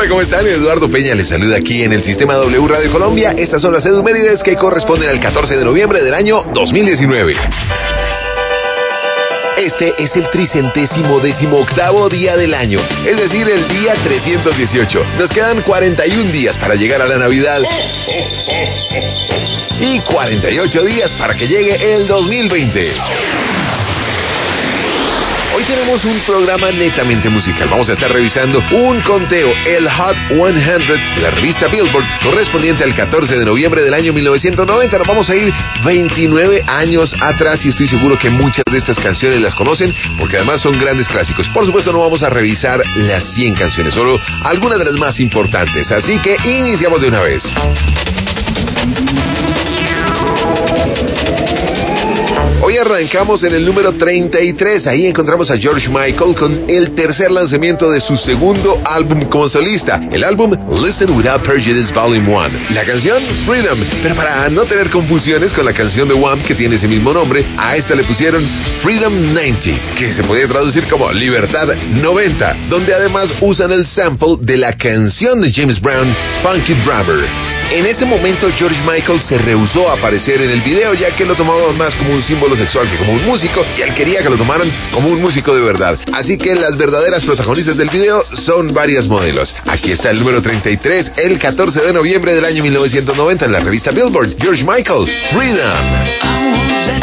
¿cómo están? Eduardo Peña les saluda aquí en el Sistema W Radio Colombia. Estas son las efemérides que corresponden al 14 de noviembre del año 2019. Este es el 318º día del año, es decir, el día 318. Nos quedan 41 días para llegar a la Navidad y 48 días para que llegue el 2020. Hoy tenemos un programa netamente musical. Vamos a estar revisando un conteo, el Hot 100 de la revista Billboard, correspondiente al 14 de noviembre del año 1990. Nos vamos a ir 29 años atrás y estoy seguro que muchas de estas canciones las conocen porque además son grandes clásicos. Por supuesto no vamos a revisar las 100 canciones, solo algunas de las más importantes. Así que iniciamos de una vez. Hoy arrancamos en el número 33, ahí encontramos a George Michael con el tercer lanzamiento de su segundo álbum como solista, el álbum Listen Without Prejudice Volume 1. La canción Freedom, pero para no tener confusiones con la canción de Wham que tiene ese mismo nombre, a esta le pusieron Freedom 90, que se podría traducir como Libertad 90, donde además usan el sample de la canción de James Brown, Funky Driver. En ese momento George Michael se rehusó a aparecer en el video ya que lo tomaban más como un símbolo sexual que como un músico y él quería que lo tomaran como un músico de verdad. Así que las verdaderas protagonistas del video son varias modelos. Aquí está el número 33, el 14 de noviembre del año 1990 en la revista Billboard. George Michael, Freedom.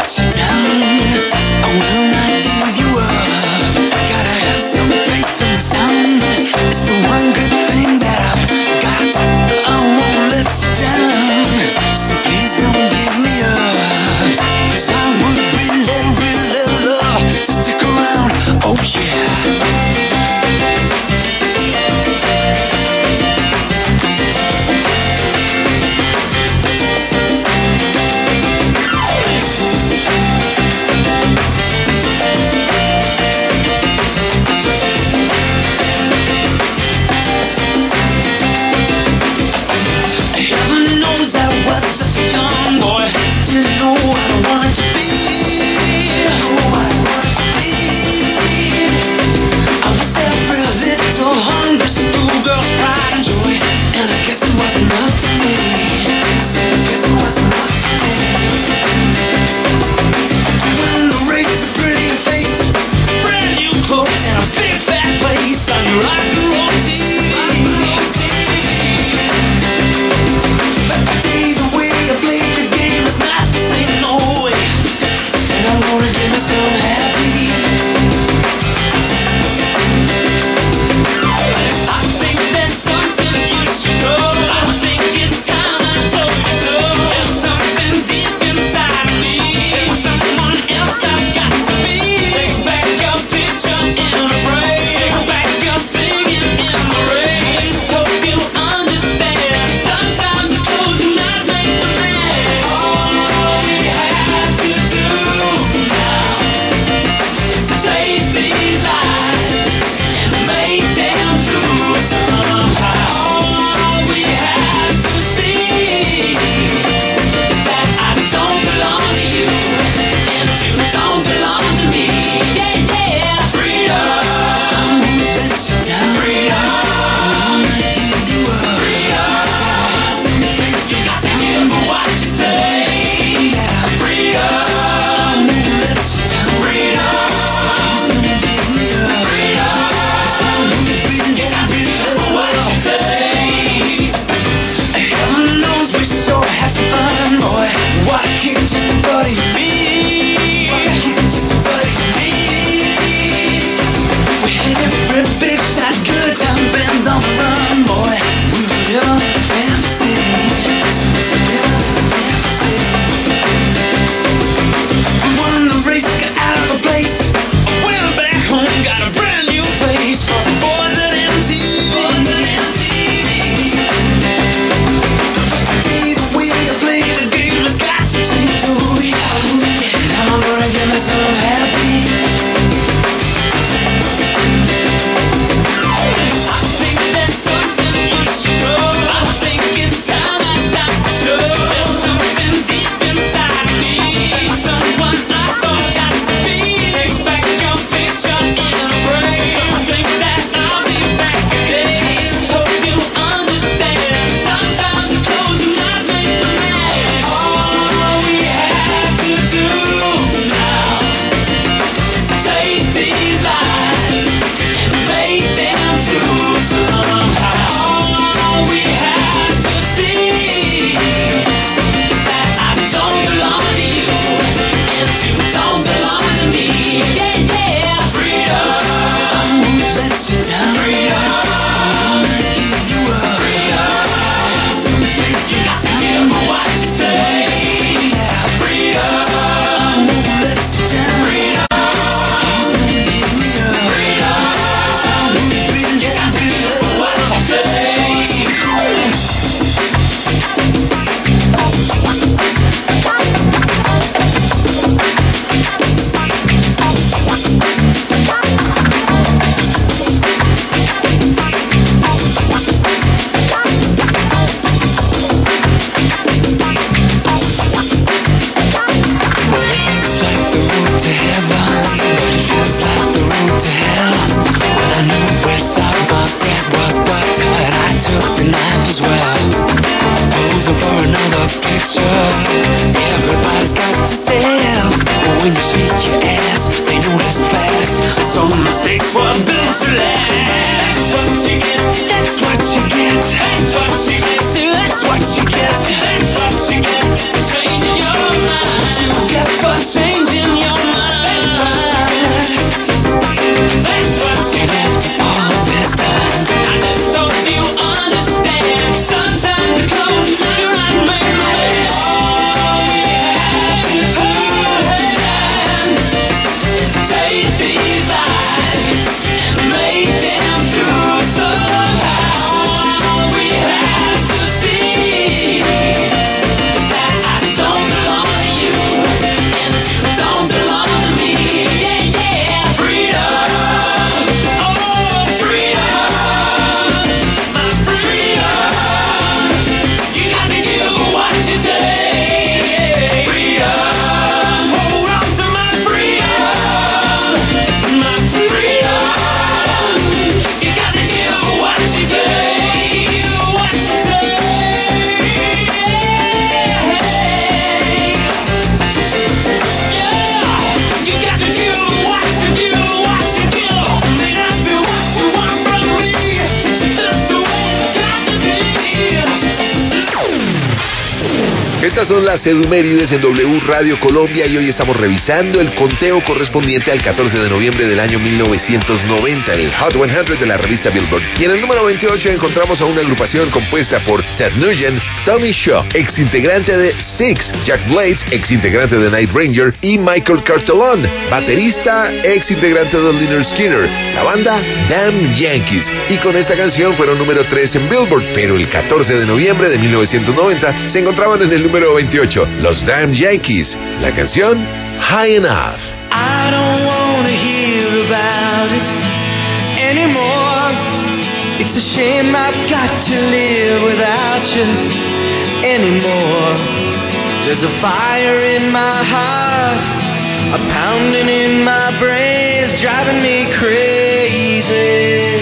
Estas son las Edumérides en W Radio Colombia y hoy estamos revisando el conteo correspondiente al 14 de noviembre del año 1990, el Hot 100 de la revista Billboard. Y en el número 28 encontramos a una agrupación compuesta por Ted Nugent, Tommy Shaw, ex integrante de Six, Jack Blades, ex integrante de Night Ranger, y Michael Cartellone, baterista, ex integrante de Lynyrd Skynyrd. La banda Damn Yankees. Y con esta canción fueron número 3 en Billboard, pero el 14 de noviembre de 1990 se encontraban en el número 28, los Damn Yankees. La canción High Enough. I don't wanna hear about it anymore. It's a shame I've got to live without you anymore. There's a fire in my heart, a pounding in my brains, driving me crazy.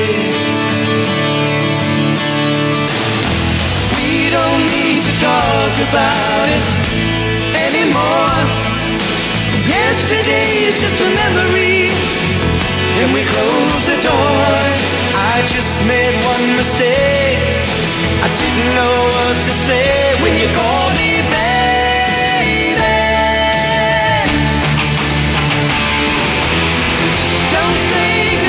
We don't need to talk about it anymore. Yesterday is just a memory, and we close the door. I just made one mistake. I didn't know what to say when you called me baby. Don't say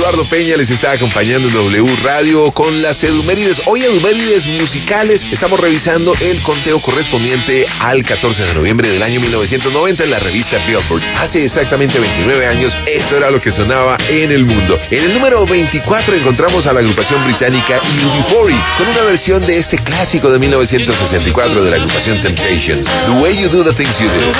Eduardo Peña les está acompañando en W Radio con las Edumérides. Hoy Edumérides musicales. Estamos revisando el conteo correspondiente al 14 de noviembre del año 1990 en la revista Billboard. Hace exactamente 29 años, esto era lo que sonaba en el mundo. En el número 24 encontramos a la agrupación británica UB40 con una versión de este clásico de 1964 de la agrupación Temptations, The Way You Do the Things You Do.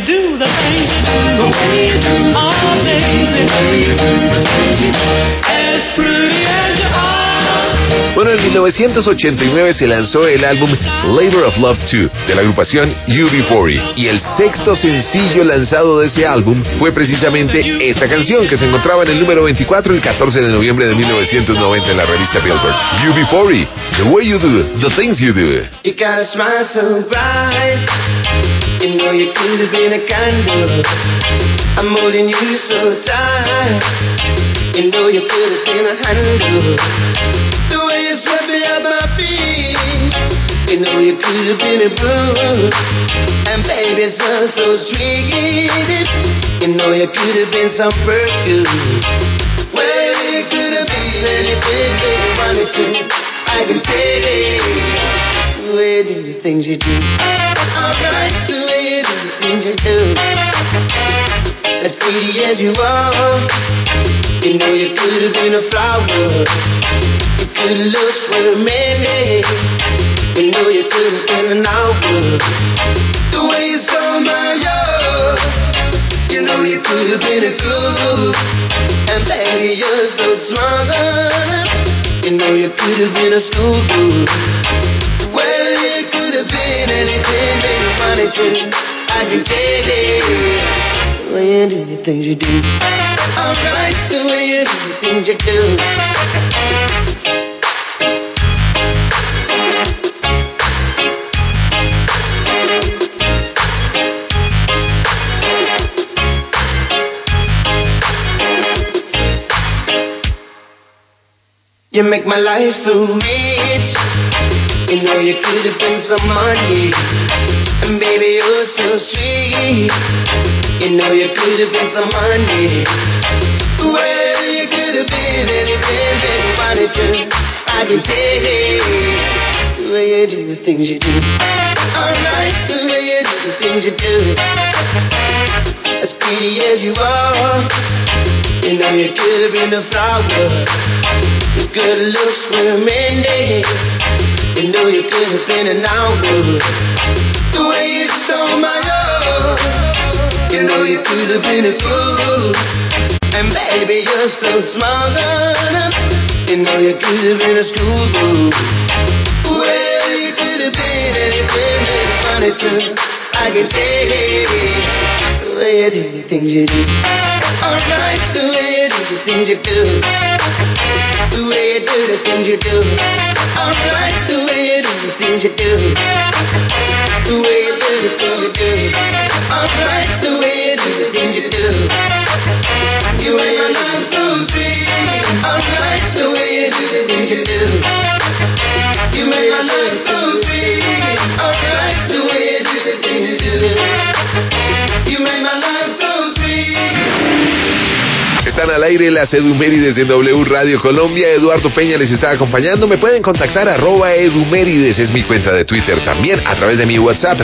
Bueno, en 1989 se lanzó el álbum Labor of Love 2 de la agrupación UB40 y el sexto sencillo lanzado de ese álbum fue precisamente esta canción que se encontraba en el número 24 el 14 de noviembre de 1990 en la revista Billboard. UB40, The Way You Do, The Things You Do. You got a smile so bright, you know you could have been a candle. I'm holding you so tight, you know you could have been a handle. The way you swept me off my feet, you know you could have been a broom. And baby, so sweet, you know you could have been some perfume. Well, you could have been anything that you wanted to. I can take it. The way you do the things you do. Alright, the way you do the things you do. As pretty as you are, you know you could have been a flower. Your good looks were many. You know you could have been an hour. The way you stole my love, you know you could have been a clue. And baby, you're so smart. You know you could have been a schoolgirl. Well, you could have been anything that you wanted to. I can take it. The way you do the things you do. Alright, the way you do the things you do. You make my life so rich. You know you could have been some money. And baby, you're so sweet. You know you could have been some money. Well, you could have been anything that you wanted to. I can take it. The way you do the things you do. Alright, the way you do the things you do. As pretty as you are, you know you could have been a flower. Your good looks were many. You know you could have been an hour. The way you stole my love, you know you could have been a fool. And baby, you're so smart. You know you could have been a schoolgirl. Well, you could have been anything that you wanted to. I can take it. The way you do the things you do. Alright, the way you do the things you do. The way you do the things you do. Alright, the way you do the things you do. The way you do the things you do. Alright, the way you do the things you do. You make my life so sweet. Alright, the way you do the things you do. You make my life so sweet. Alright, the way you do the things you do. You make my life so sweet. Están al aire las Edumérides en W Radio Colombia. Eduardo Peña les está acompañando. Me pueden contactar @Edumérides, es mi cuenta de Twitter. También a través de mi WhatsApp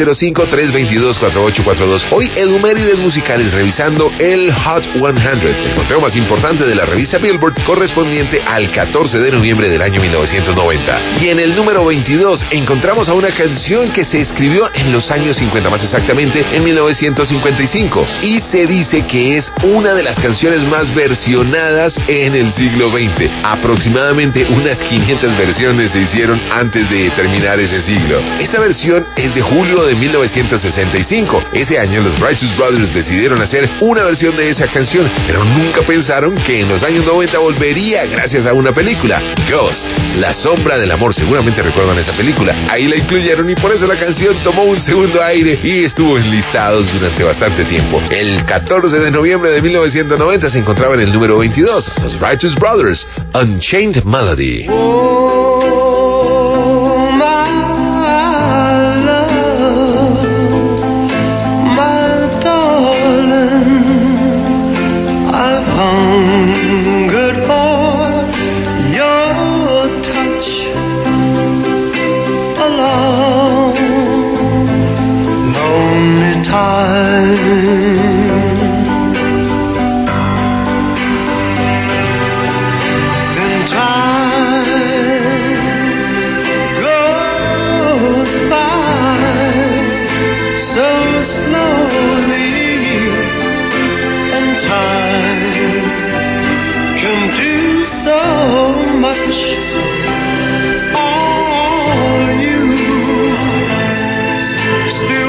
305-322-4842. Hoy Edumérides musicales revisando el Hot 100, el conteo más importante de la revista Billboard correspondiente al 14 de noviembre del año 1990. Y en el número 22 encontramos a una canción que se escribió en los años 50, más exactamente en 1955. Y se dice que es una de las canciones más versionadas en el siglo XX. Aproximadamente unas 500 versiones se hicieron antes de terminar ese siglo. Esta versión es de julio de 1965. Ese año los Righteous Brothers decidieron hacer una versión de esa canción, pero nunca pensaron que en los años 90 volvería gracias a una película, Ghost, La Sombra del Amor. Seguramente recuerdan esa película. Ahí la incluyeron y por eso la canción tomó un segundo aire y estuvo en listados durante bastante tiempo. El 14 de noviembre de 1990 se encontraba en el número 22, los Righteous Brothers, Unchained Melody. Oh, my love, my darling, I've hungered for much. All you, still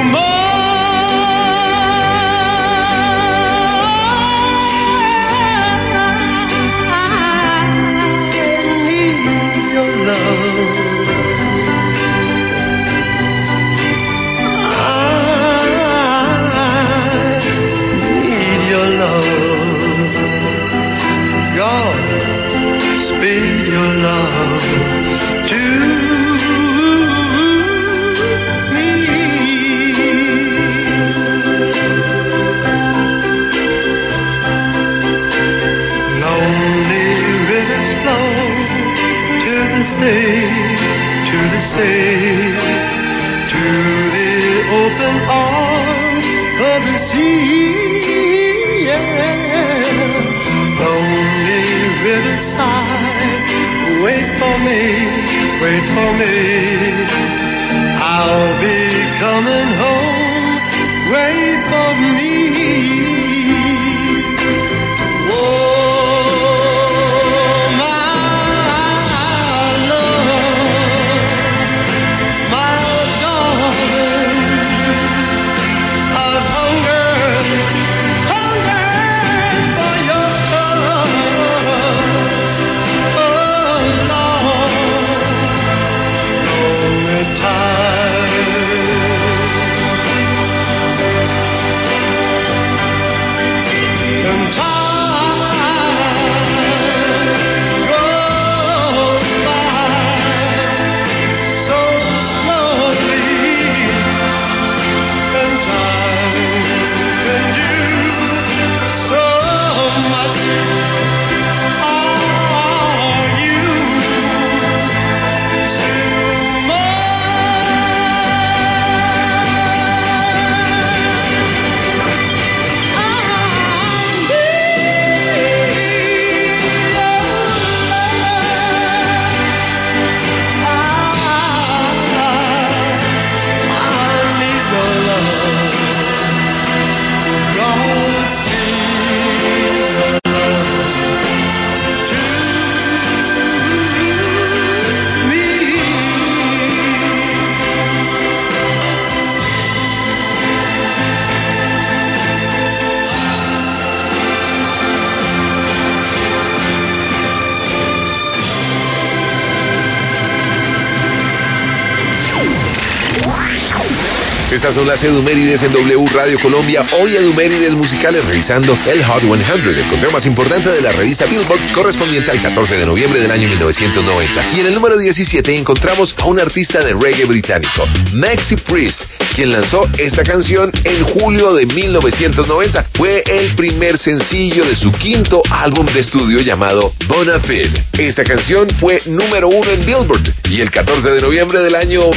Estas son las Edumérides en W Radio Colombia. Hoy Edumérides musicales revisando el Hot 100, el conteo más importante de la revista Billboard, correspondiente al 14 de noviembre del año 1990. Y en el número 17 encontramos a un artista de reggae británico, Maxi Priest, quien lanzó esta canción en julio de 1990. Fue el primer sencillo de su quinto álbum de estudio llamado Bonafide. Esta canción fue número 1 en Billboard y el 14 de noviembre del año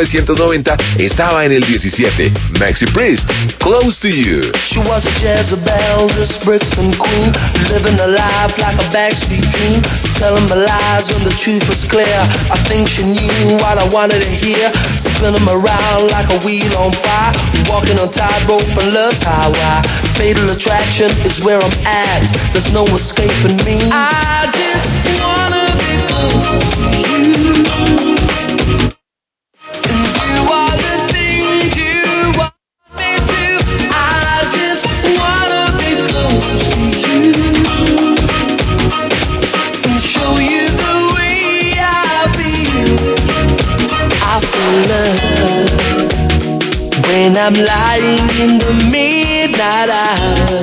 1990 estaba en el 17. Maxi Priest, Close to You. She was a Jezebel, this Brixton queen, living a life like a backstreet dream, telling my lies when the truth was clear. I think she knew what I wanted to hear, spinning me around like a wheel on fire, walking on tightrope and love's highway. Fatal attraction is where I'm at, there's no escaping me. I just wanna be close to you. When I'm lying in the midnight hour,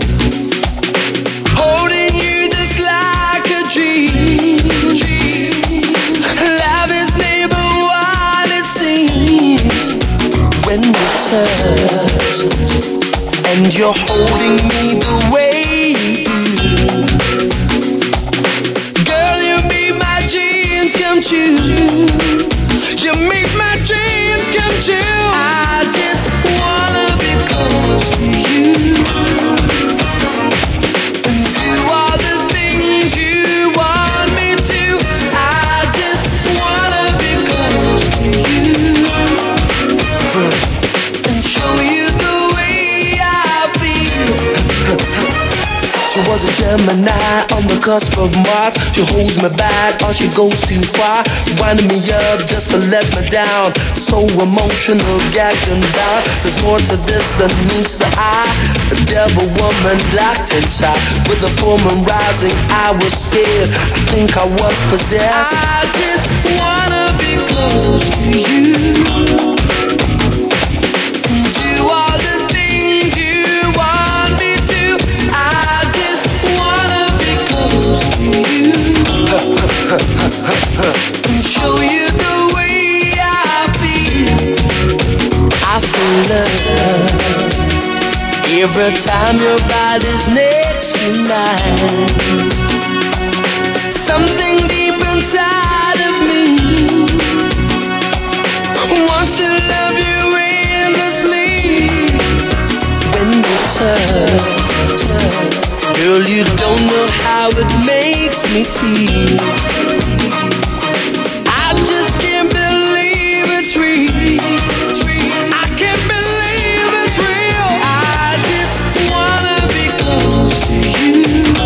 holding you just like a dream. Love is never what it seems. When we touch and you're holding me the way you do, girl, you make my dreams come true. You make my dreams come true. I just wanna be close to you and do all the things you want me to. I just wanna be close to you and show you the way I feel. She was a Gemini on the cusp of Mars. She holds me back or she goes too far, winding me up just to let me down. So emotional, gagged and bound. There's more to this than meets the eye. A devil woman locked inside. With the full moon rising, I was scared. I think I was possessed. I just wanna be close to you. Do all the things you want me to. I just wanna be close to you. And show you the way I feel. I feel love every time your body's next to mine. Something deep inside of me wants to love you endlessly. When you touch, girl, you don't know how it makes me feel. I just can't believe it's real. I can't believe it's real. I just wanna be close to you.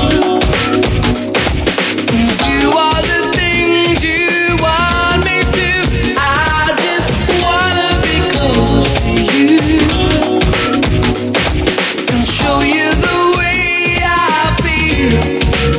Do all the things you want me to. I just wanna be close to you. And show you the way I feel.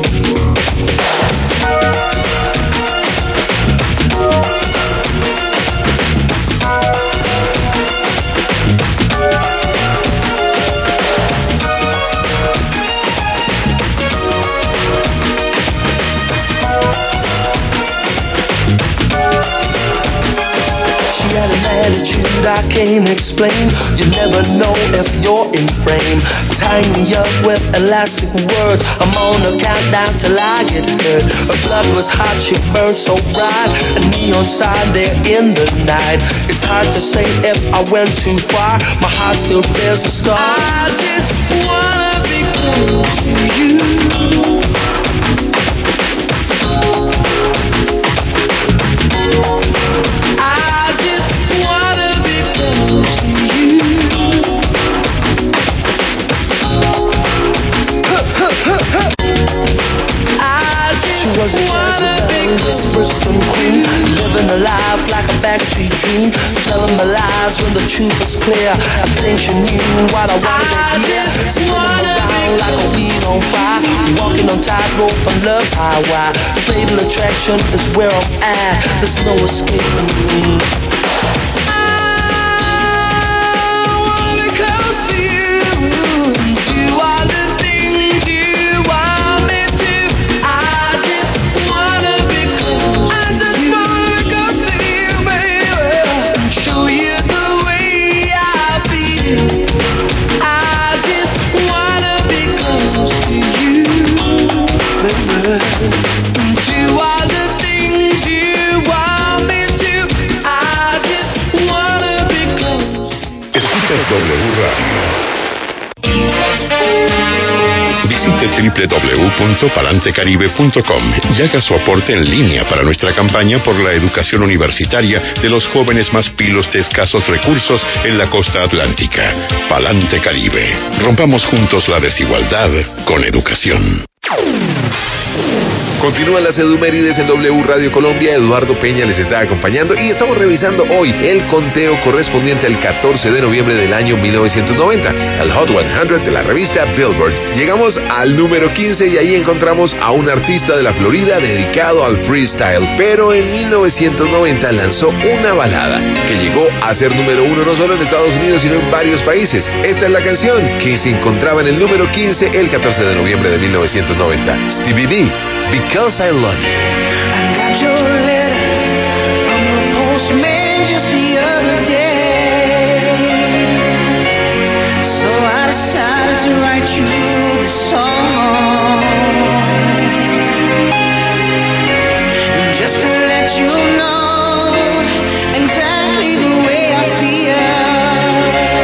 She had an attitude I can't explain. You never know if you're in frame. Tying me up with elastic words. I'm on a countdown till I get hurt. Her blood was hot, she burned so bright. A neon sign there in the night. It's hard to say if I went too far. My heart still bears a scar. I just wanna be close to you. I just wanna be close to you. I just wanna be Bristol queen, living a life like a backstreet dream, telling my lies when the truth was clear. I think she knew what I wanted to hear. Spinning around like a weed on fire, walking on tightrope on love's highway. Fatal attraction is where I'm at. There's no escaping me. Visite www.palantecaribe.com y haga su aporte en línea para nuestra campaña por la educación universitaria de los jóvenes más pilos de escasos recursos en la costa atlántica. Palante Caribe. Rompamos juntos la desigualdad con educación. Continúan las Edumérides en W Radio Colombia. Eduardo Peña les está acompañando y estamos revisando hoy el conteo correspondiente al 14 de noviembre del año 1990, el Hot 100 de la revista Billboard. Llegamos al número 15 y ahí encontramos a un artista de la Florida dedicado al freestyle, pero en 1990 lanzó una balada que llegó a ser número 1 no solo en Estados Unidos sino en varios países. Esta es la canción que se encontraba en el número 15 el 14 de noviembre de 1990. Stevie B, Because I Love You. I got your letter from the postman just the other day, so I decided to write you this song, just to let you know exactly the way I feel,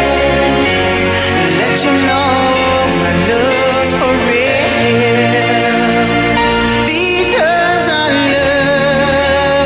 let you know my love's for real. Because I love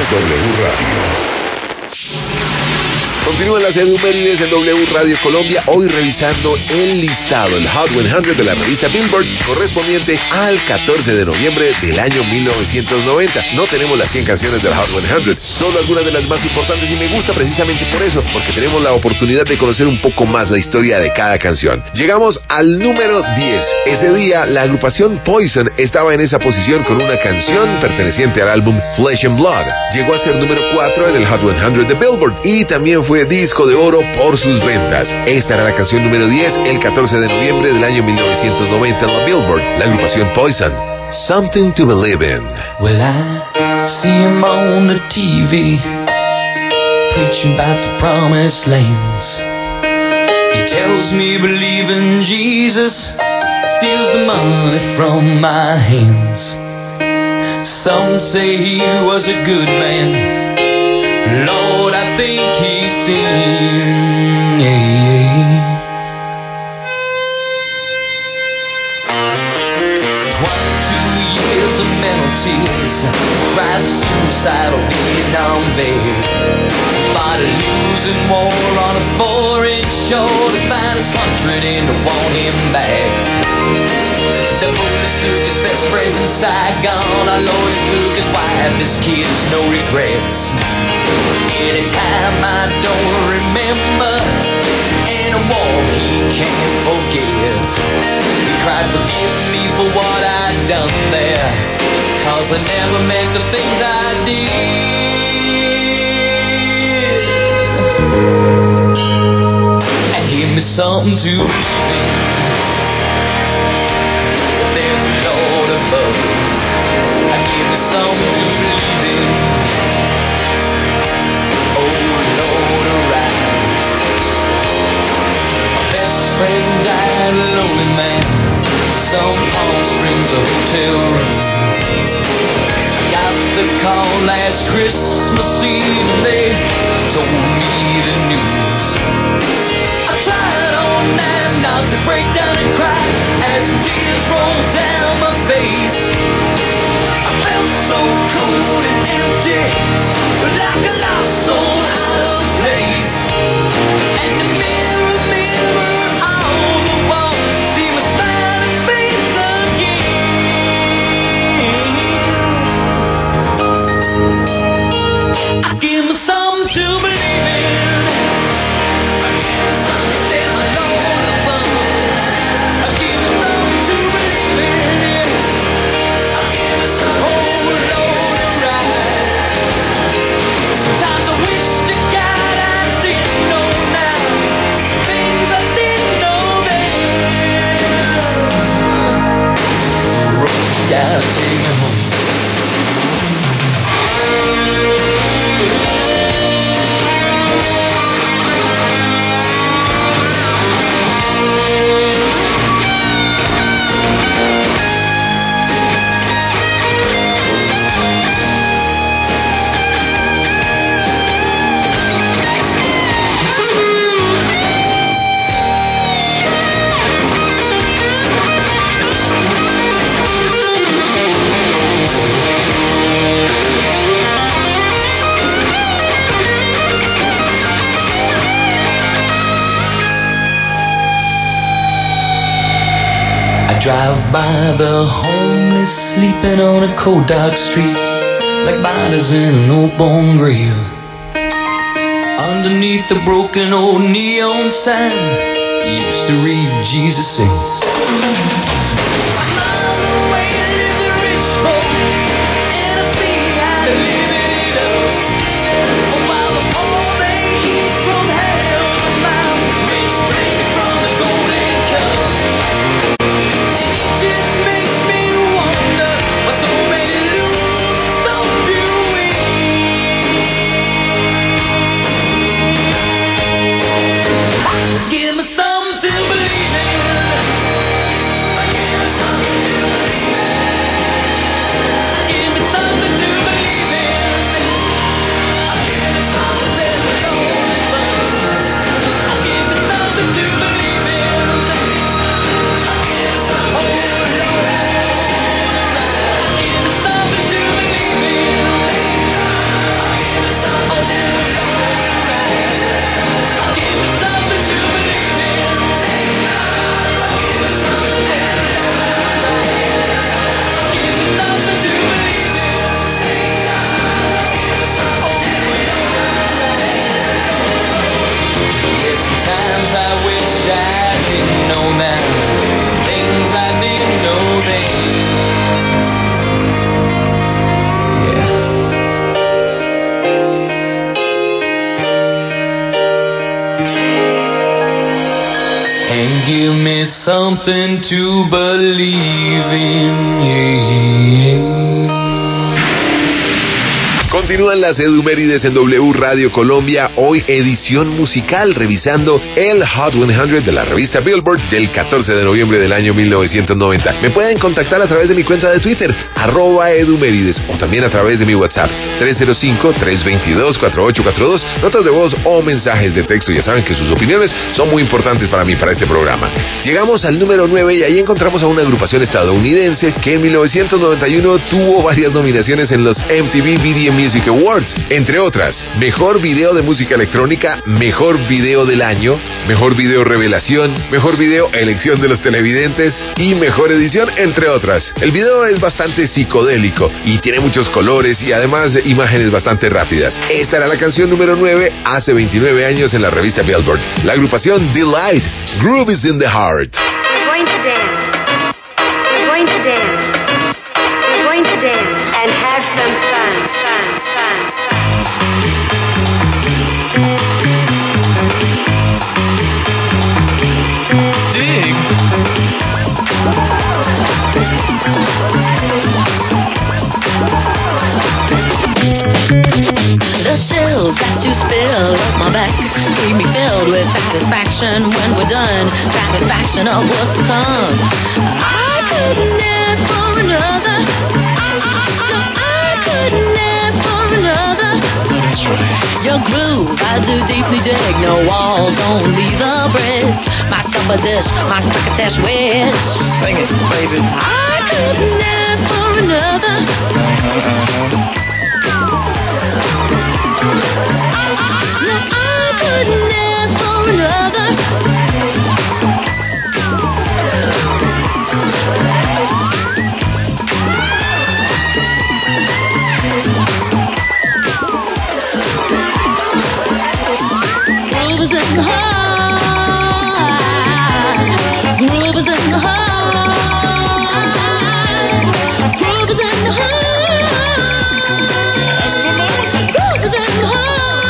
W Radio. Continúan las efemérides en W Radio Colombia, hoy revisando el listado, el Hot 100 de la revista Billboard, correspondiente al 14 de noviembre del año 1990. No tenemos las 100 canciones del Hot 100, solo algunas de las más importantes, y me gusta precisamente por eso, porque tenemos la oportunidad de conocer un poco más la historia de cada canción. Llegamos al número 10. Ese día, la agrupación Poison estaba en esa posición con una canción perteneciente al álbum Flesh and Blood. Llegó a ser número 4 en el Hot 100 de Billboard y también fue disco de oro por sus ventas. Esta era la canción número 10 el 14 de noviembre del año 1990 en la Billboard, la agrupación Poison. Something to Believe in. Well, I see him on the TV preaching about the promised lands. He tells me believe in Jesus steals the money from my hands. Some say he was a good man. Lord, I think he's sinned. 22 years of mental tears, tries suicidal Vietnam vet. Fought a losing war on a foreign shore to find his country and to want him back. The police took his best friends in Saigon. Our lawyer took his wife, his kids, no regrets. Anytime I don't remember, in a war he can't forget. He cried, forgive me for what I'd done there, 'cause I never meant the things I did. And give me something to believe in. There's a Lord above. And give me something to believe in. Died a lonely man, some Palm Springs a hotel room. I got the call last Christmas Eve and they told me the news. I tried all night not to break down and cry as tears rolled down my face. I felt so cold and empty, like a lost soul out of place. And the mirror drive by the homeless sleeping on a cold dark street, like bodies in an old bone grave. Underneath the broken old neon sign, used to read Jesus Saves. Give me something to believe in. something to believe in. Yeah. Continúan las Edumérides en W Radio Colombia, hoy edición musical, revisando el Hot 100 de la revista Billboard del 14 de noviembre del año 1990. Me pueden contactar a través de mi cuenta de Twitter, @Edumérides, o también a través de mi WhatsApp, 305-322-4842, notas de voz o mensajes de texto. Ya saben que sus opiniones son muy importantes para mí, para este programa. Llegamos al número 9 y ahí encontramos a una agrupación estadounidense que en 1991 tuvo varias nominaciones en los MTV Video Music Awards, entre otras, Mejor Video de Música Electrónica, Mejor Video del Año, Mejor Video Revelación, Mejor Video Elección de los Televidentes y Mejor Edición, entre otras. El video es bastante psicodélico y tiene muchos colores y además imágenes bastante rápidas. Esta era la canción número 9 hace 29 años en la revista Billboard. La agrupación Delight, Groove is in the Heart. We're going to dance. We're going to dance. We're going to dance and have some fun. The chill that you spill up my back keep me filled with satisfaction when we're done. Satisfaction of what's to come. I couldn't ask for another. I couldn't ask for another. That's right. Your groove, I do deeply dig. No walls, only the bridge. My supper dish, my crocketesh wish. Sing it, baby. I couldn't ask for another. No, I couldn't ask for another. Groove is in the heart. Groove is in the heart. Groove is in the heart. Groove is in the heart.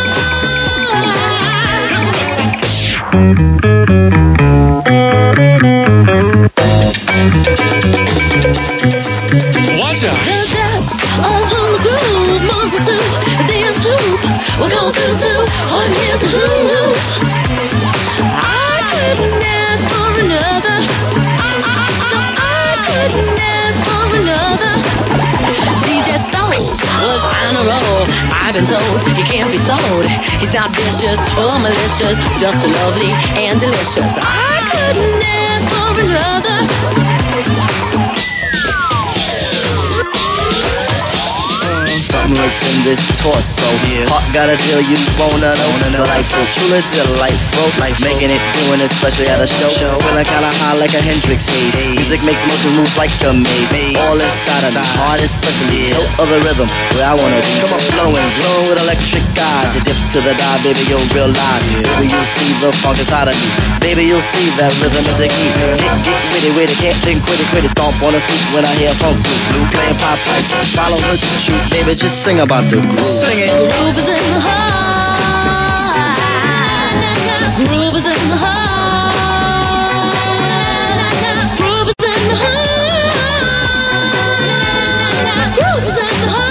Watch out. The depth of the groove moves us to dance hoop. We're going to do on his hoop. I couldn't ask for another. No, I couldn't ask for another. DJ Soul was on a roll. I've been told he can't be sold. He's not vicious or malicious, just lovely and delicious. I couldn't ask for another. Something lurks in this torso. Heart got a deal you wanna know. Delightful, truly delightful. Making it, doing it, especially at a show. Feeling kinda high like a Hendrix haze. Music makes motion moves like a maze. All inside of me, heart especially. No other rhythm where I wanna be. Come on, flowing, glowing with electric eyes. You dip to the dive, baby, you'll realize. Baby, you'll see the funk inside of me. Baby, you'll see that rhythm is the key. Get witty, can't think quitty. Stomp on the street when I hear funk blue. Playing pop pipe, follow her to shoot. Baby, just sing about the groove. Sing it. Groove is in the heart. Groove is in the heart. Groove is in the heart. Groove is in the heart.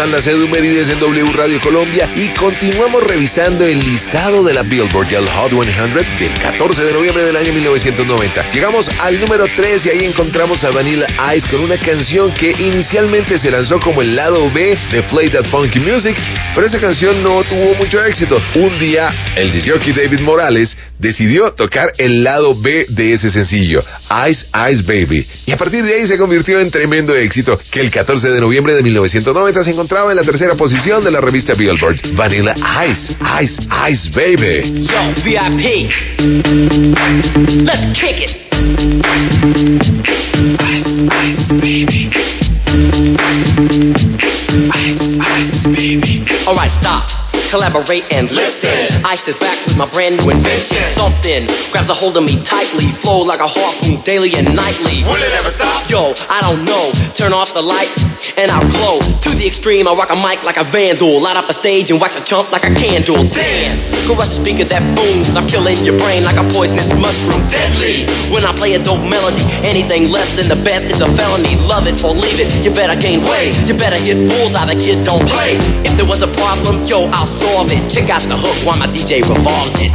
Anna Sedumerides en W Radio Colombia y continuamos revisando el listado de la Billboard del Hot 100 del 14 de noviembre del año 1990. Llegamos al número 3 y ahí encontramos a Vanilla Ice con una canción que inicialmente se lanzó como el lado B de Play That Funky Music, pero esa canción no tuvo mucho éxito. Un día, el disc-jockey David Morales decidió tocar el lado B de ese sencillo, Ice Ice Baby, y a partir de ahí se convirtió en tremendo éxito, que el 14 de noviembre de 1990 se encontraba en la tercera posición de la revista Billboard. Vanilla Ice, Ice Ice Baby. Yo, VIP, let's kick it. Ice Ice Baby. Ice Ice Baby. Alright, stop. Collaborate and listen. Ice is back with my brand new invention. Something grabs a hold of me tightly, flow like a harpoon daily and nightly. Will it ever stop? Yo, I don't know. Turn off the lights and I'll glow. To the extreme, I rock a mic like a vandal. Light up a stage and wax a chump like a candle. Dance, crush a speaker that booms. I'm killing your brain like a poisonous mushroom. Deadly. When I play a dope melody, anything less than the best is a felony. Love it or leave it. You better gain weight. You better hit bullseye. The kid don't play. If there was a problem, yo, I'll solve it. Check out the hook while my DJ revolves it.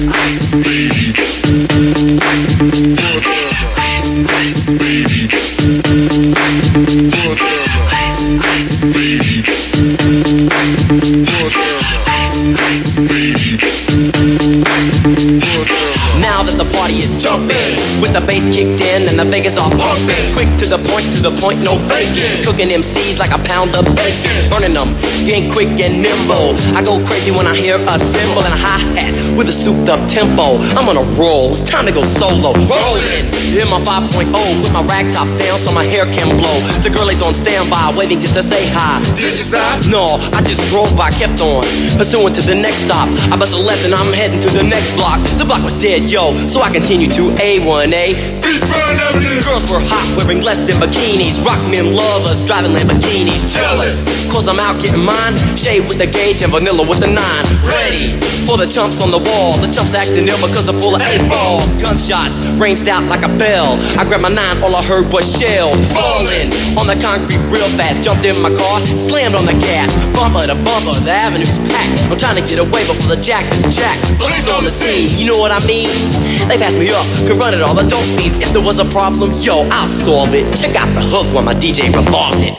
Now that the party is jumping, with the bass kicked in and the Vegas all pumping, quick to the point, no faking. Cooking MCs like a pound of bacon, burning them, getting quick and nimble. I go crazy when I hear a cymbal and a hi-hat with a souped up tempo. I'm on a roll, it's time to go solo. Rolling in my 5.0 with my rag top down so my hair can blow. The girl is on standby, waiting just to say hi. Did you stop? No, I just drove by, kept on pursuing to the next stop. I bust a left and I'm heading to the next block. The block was dead, yo, so I continued to A1A. Girls were hot, wearing less than bikinis. Rock men lovers, driving Lamborghinis. Jealous, cause I'm out getting mine. Shade with the gauge and vanilla with the 9. Ready for the chumps on the wall. The chumps acting ill because they're full of 8-ball. Gunshots ranged out like a bell. I grabbed my 9, all I heard was shells falling on the concrete real fast. Jumped in my car, slammed on the gas. Bumper to bumper, the avenue's packed. I'm trying to get away before the jack is jacked. Police on the scene, you know what I mean? They passed me up, could run it all, the dope fiends. If there was a problem, yo, I'll solve it. Check out the hook while my DJ revolves it.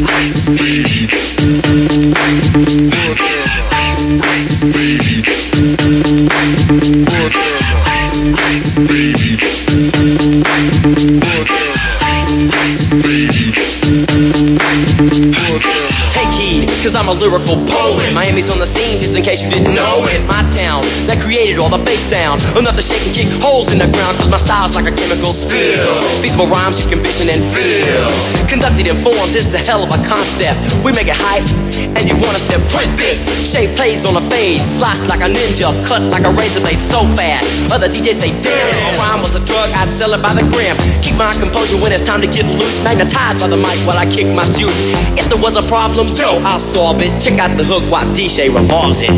Take heed, cause I'm a lyrical poet. Miami's on the scene, just in case you didn't know it. My town, that created all the bass sound. Enough to shake and kick holes in the ground, cause my style's like a chemical spill. Feasible rhymes you can vision and feel. Conducted in forms, this is a hell of a concept. We make it hype, and you wanna step print this. Shape plays on a fade, slice like a ninja, cut like a razor blade so fast. Other DJs say, damn, a rhyme was a drug, I'd sell it by the gram. Keep my composure when it's time to get loose. Magnetized by the mic while I kick my juice. If there was a problem, yo, I'll solve it. Check out the hook while DJ revolves it.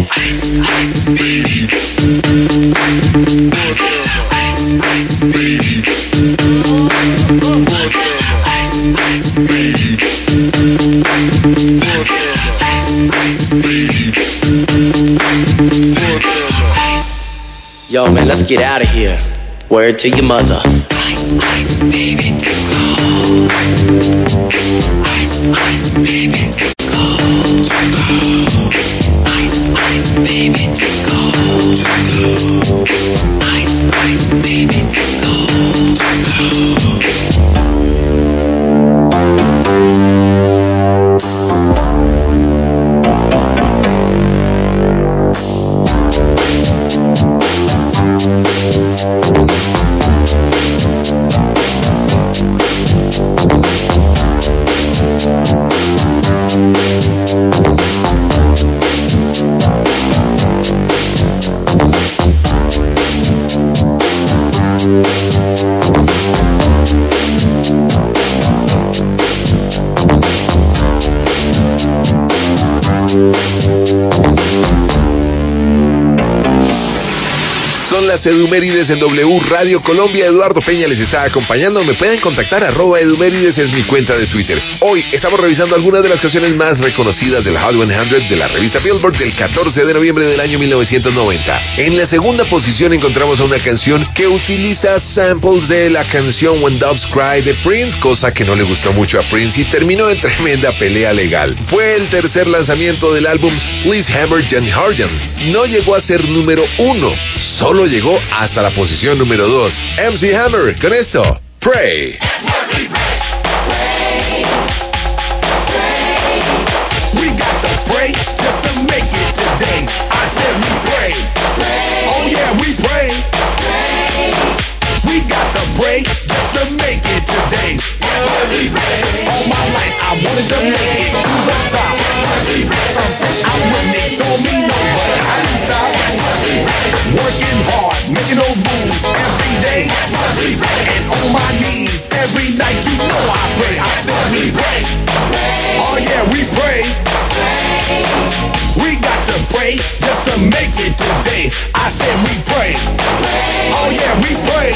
Yo, man, let's get out of here. Word to your mother. Ice, ice, baby, to go. Ice, ice, baby, to go. Ice, ice, baby, to go. Ice, ice, baby, to go. las Edumérides en W Radio Colombia. Eduardo Peña les está acompañando. Me pueden contactar, @Edumérides es mi cuenta de Twitter. Hoy estamos revisando algunas de las canciones más reconocidas del Hot 100 de la revista Billboard del 14 de noviembre del año 1990. En la segunda posición encontramos a una canción que utiliza samples de la canción When Doves Cry de Prince, cosa que no le gustó mucho a Prince y terminó en tremenda pelea legal. Fue el tercer lanzamiento del álbum Please Hammer Dan Harden. No llegó a ser número 1, solo llegó hasta la posición número 2. MC Hammer con esto, Pray. We got to pray just to make it today. I said we pray. Oh yeah, we pray. We got to pray just to make it today. All my life I wanted to make it to the top. Some said I wouldn't, they told me no, but I didn't stop. Working hard, making those moves every day. And on my knees every night, you know I pray. I said we pray. Oh yeah, we pray. We got to pray just to make it today. I said we pray. Oh yeah, we pray.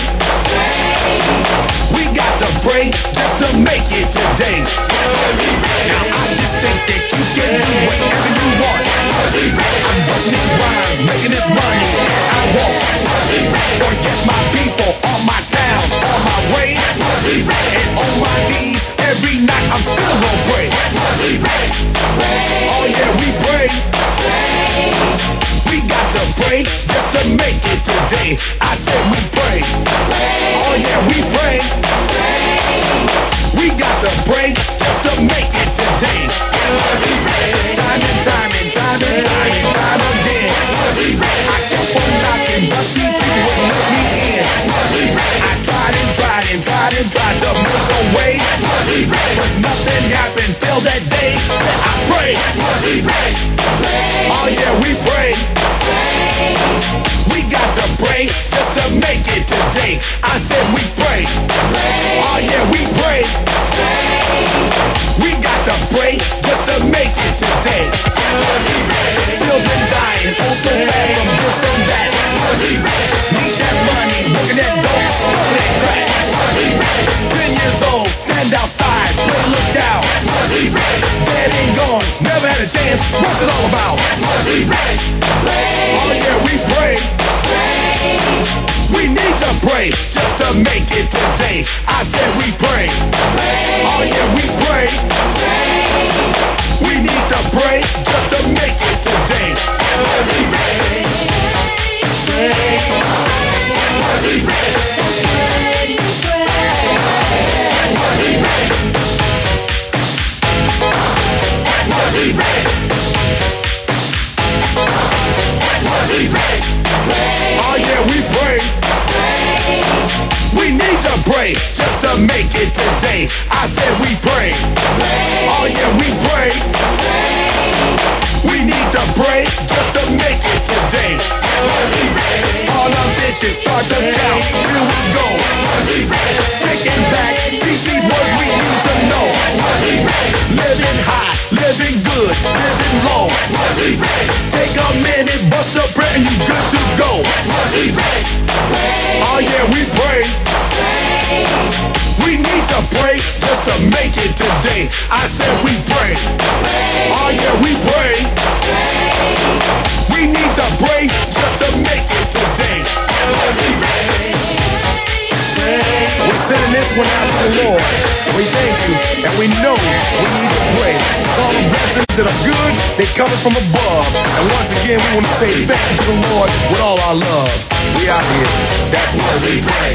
We got to pray just to make it today. Now I just think that you can do whatever you want. I'm busting these rhymes, making this money as I walk. Forget my people, all my town, all my way. And on my knees every night I'm still gonna pray. Oh yeah, we pray. We got to pray just to make it today. I said we pray. Oh yeah, we pray. We got to pray just to make it today. Time and time and time and time and time again. I kept on knocking, but these people wouldn't let me in. I tried and tried and tried and tried to make a way, but nothing happened till that day that I prayed. Oh yeah, we pray. We got to pray just to make it today. I said we pray. Oh yeah, we pray. We got to pray just to make it today. Children dying, oh so bad from this and that. Need that money, working that dope, smoking that crack. 10 years old, stand outside, play look out. Dead and gone, never had a chance, what's it all about? Oh yeah, we pray. We need to pray just to make it today. I said we pray. Oh yeah, we pray. We need to pray just to make it today. Oh yeah, we pray. We need to pray just to make it today. I said we pray. Oh yeah, we pray. We need to pray just to make it today. All ambition, start to count. Here we go. Taking back, these words we need to know. Living high, living good, living low. Take a minute, bust a prayer, and you good to go. Oh yeah, we pray. We need to pray just to make it today. I said we pray. Oh yeah, we pray. We need to pray just to make it today. We're sending this one out to the Lord. We thank you, and we know we need to pray. All the blessings that are good, they're coming from above. And once again, we want to say thank you to the Lord with all our love. We out here. That's where we pray.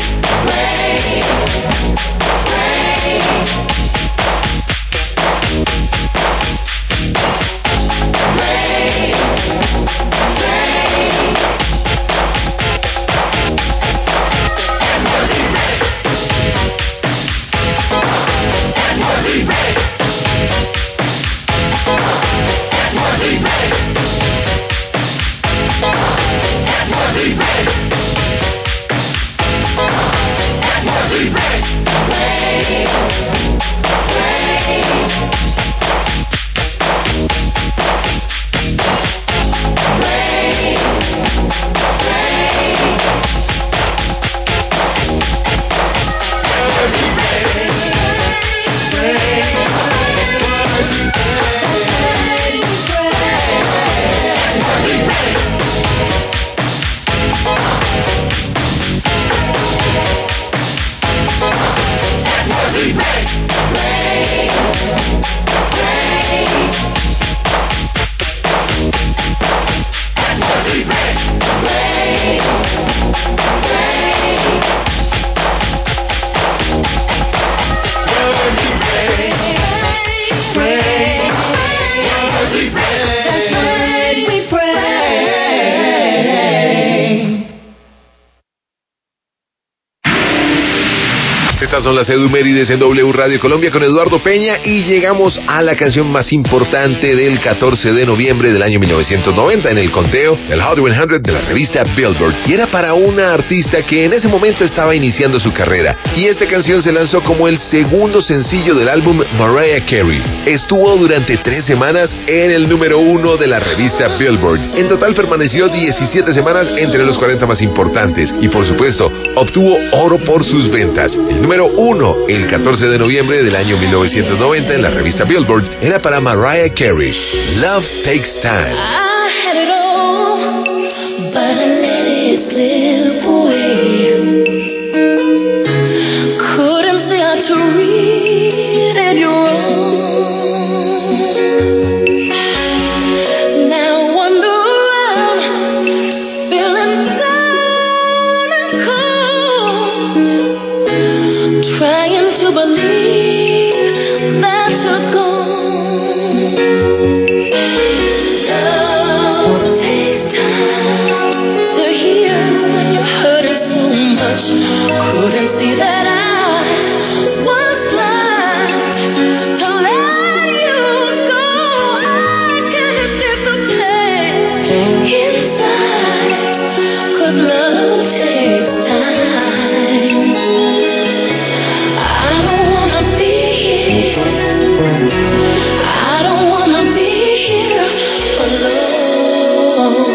Estas son las Edumérides en W Radio Colombia con Eduardo Peña y llegamos a la canción más importante del 14 de noviembre del año 1990 en el conteo del Hot 100 de la revista Billboard. Y era para una artista que en ese momento estaba iniciando su carrera. Y esta canción se lanzó como el segundo sencillo del álbum Mariah Carey. Estuvo durante 3 semanas en el número 1 de la revista Billboard. En total permaneció 17 semanas entre los 40 más importantes. Y por supuesto, obtuvo oro por sus ventas. El número 1, el 14 de noviembre del año 1990 en la revista Billboard, era para Mariah Carey. Love Takes Time. I had it all, but I let it slip away. Couldn't see how to read it wrong. Now I wander around, feeling down and cold, trying to believe that you're gone. Couldn't see that I was blind to let you go. I can't escape the pain inside, 'cause love takes time. I don't wanna be here, I don't wanna be here alone.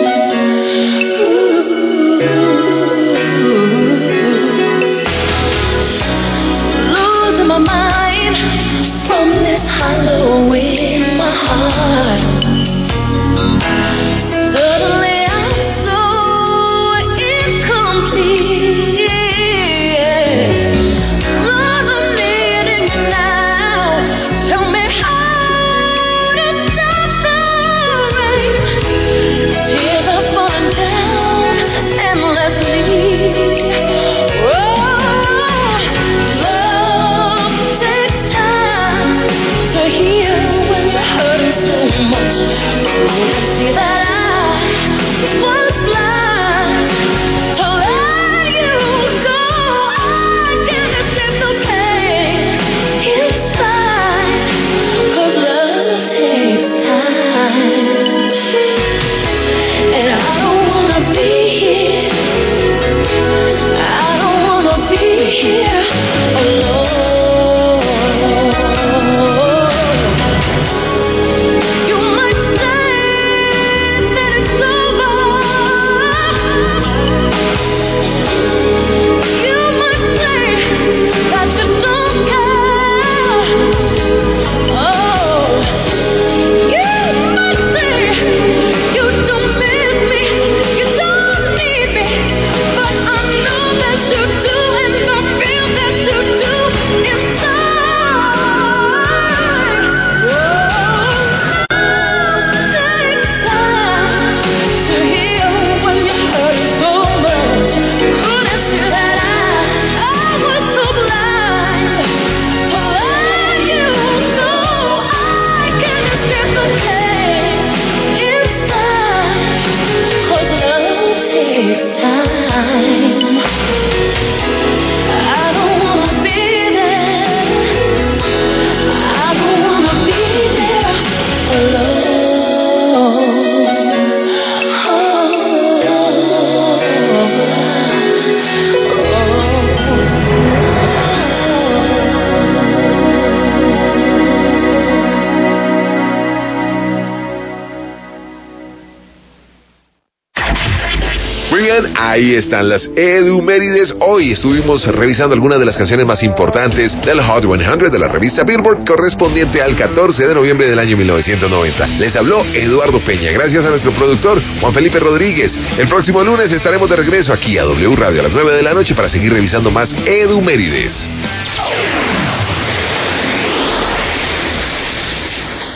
Ahí están las Edumérides. Hoy estuvimos revisando algunas de las canciones más importantes del Hot 100 de la revista Billboard, correspondiente al 14 de noviembre del año 1990. Les habló Eduardo Peña. Gracias a nuestro productor, Juan Felipe Rodríguez. El próximo lunes estaremos de regreso aquí a W Radio a las 9 de la noche para seguir revisando más Edumérides.